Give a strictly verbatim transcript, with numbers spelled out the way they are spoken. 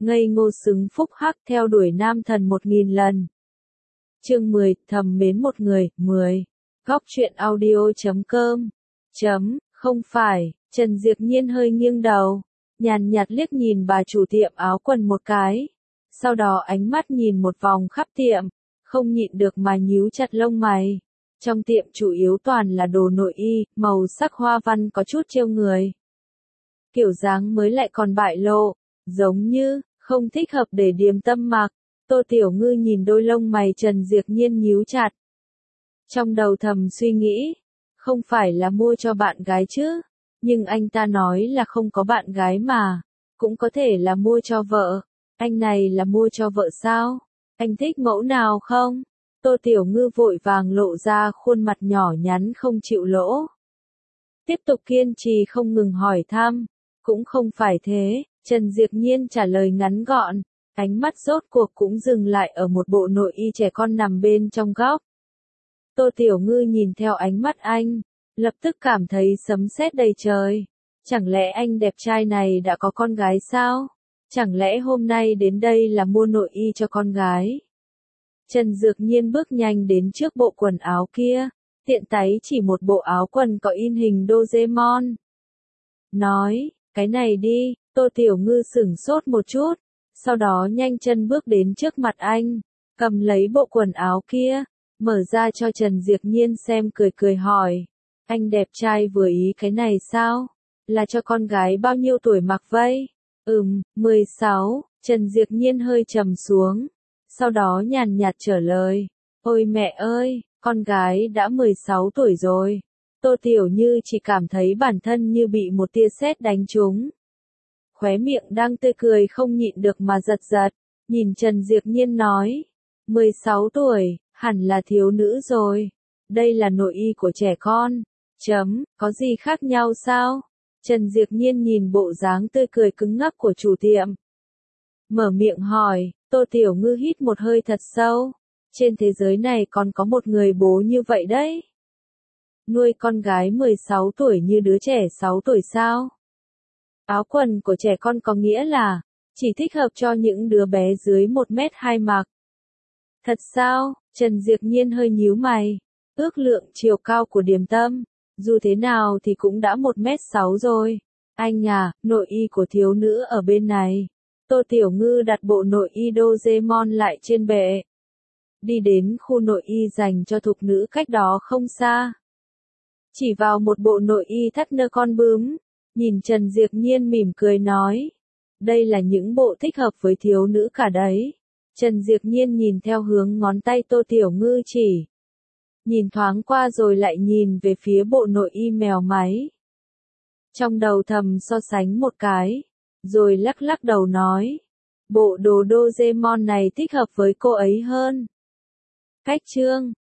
ngây ngô xứng phúc hắc theo đuổi nam thần một nghìn lần. Chương mười, thầm mến một người, mười. Góc truyện audio chấm com. Chấm, không phải, Trần Diệp Nhiên hơi nghiêng đầu, nhàn nhạt liếc nhìn bà chủ tiệm áo quần một cái. Sau đó ánh mắt nhìn một vòng khắp tiệm, không nhịn được mà nhíu chặt lông mày. Trong tiệm chủ yếu toàn là đồ nội y, màu sắc hoa văn có chút trêu người. Kiểu dáng mới lại còn bại lộ, giống như, không thích hợp để điềm tâm mặc. Tô Tiểu Ngư nhìn đôi lông mày Trần Diệp Nhiên nhíu chặt. Trong đầu thầm suy nghĩ, không phải là mua cho bạn gái chứ, nhưng anh ta nói là không có bạn gái mà, cũng có thể là mua cho vợ. Anh này là mua cho vợ sao? Anh thích mẫu nào không? Tô Tiểu Ngư vội vàng lộ ra khuôn mặt nhỏ nhắn không chịu lỗ. Tiếp tục kiên trì không ngừng hỏi thăm, cũng không phải thế, Trần Diệp Nhiên trả lời ngắn gọn, ánh mắt rốt cuộc cũng dừng lại ở một bộ nội y trẻ con nằm bên trong góc. Tô Tiểu Ngư nhìn theo ánh mắt anh, lập tức cảm thấy sấm sét đầy trời. Chẳng lẽ anh đẹp trai này đã có con gái sao? Chẳng lẽ hôm nay đến đây là mua nội y cho con gái? Trần Dược Nhiên bước nhanh đến trước bộ quần áo kia, tiện tay chỉ một bộ áo quần có in hình Doraemon. Nói, cái này đi, Tô Tiểu Ngư sửng sốt một chút, sau đó nhanh chân bước đến trước mặt anh, cầm lấy bộ quần áo kia, mở ra cho Trần Diệp Nhiên xem cười cười hỏi, anh đẹp trai vừa ý cái này sao? Là cho con gái bao nhiêu tuổi mặc vậy? Ừm, mười sáu, Trần Diệp Nhiên hơi trầm xuống, sau đó nhàn nhạt trả lời, ôi mẹ ơi, con gái đã mười sáu tuổi rồi. Tô Tiểu Như chỉ cảm thấy bản thân như bị một tia sét đánh trúng. Khóe miệng đang tươi cười không nhịn được mà giật giật, nhìn Trần Diệp Nhiên nói, mười sáu tuổi, hẳn là thiếu nữ rồi. Đây là nội y của trẻ con. Chấm, có gì khác nhau sao? Trần Diệp Nhiên nhìn bộ dáng tươi cười cứng ngắc của chủ tiệm. Mở miệng hỏi, Tô Tiểu Ngư hít một hơi thật sâu. Trên thế giới này còn có một người bố như vậy đấy. Nuôi con gái mười sáu tuổi như đứa trẻ sáu tuổi sao? Áo quần của trẻ con có nghĩa là, chỉ thích hợp cho những đứa bé dưới một mét hai mặc. Thật sao? Trần Diệp Nhiên hơi nhíu mày. Ước lượng chiều cao của Điềm Tâm, dù thế nào thì cũng đã một mét sáu rồi. Anh à, nội y của thiếu nữ ở bên này. Tô Tiểu Ngư đặt bộ nội y Doraemon lại trên bệ. Đi đến khu nội y dành cho thục nữ cách đó không xa. Chỉ vào một bộ nội y thắt nơ con bướm, nhìn Trần Diệp Nhiên mỉm cười nói. Đây là những bộ thích hợp với thiếu nữ cả đấy. Trần Diệp Nhiên nhìn theo hướng ngón tay Tô Tiểu Ngư chỉ. Nhìn thoáng qua rồi lại nhìn về phía bộ nội y mèo máy. Trong đầu thầm so sánh một cái, rồi lắc lắc đầu nói. Bộ đồ Doraemon này thích hợp với cô ấy hơn. Cách chương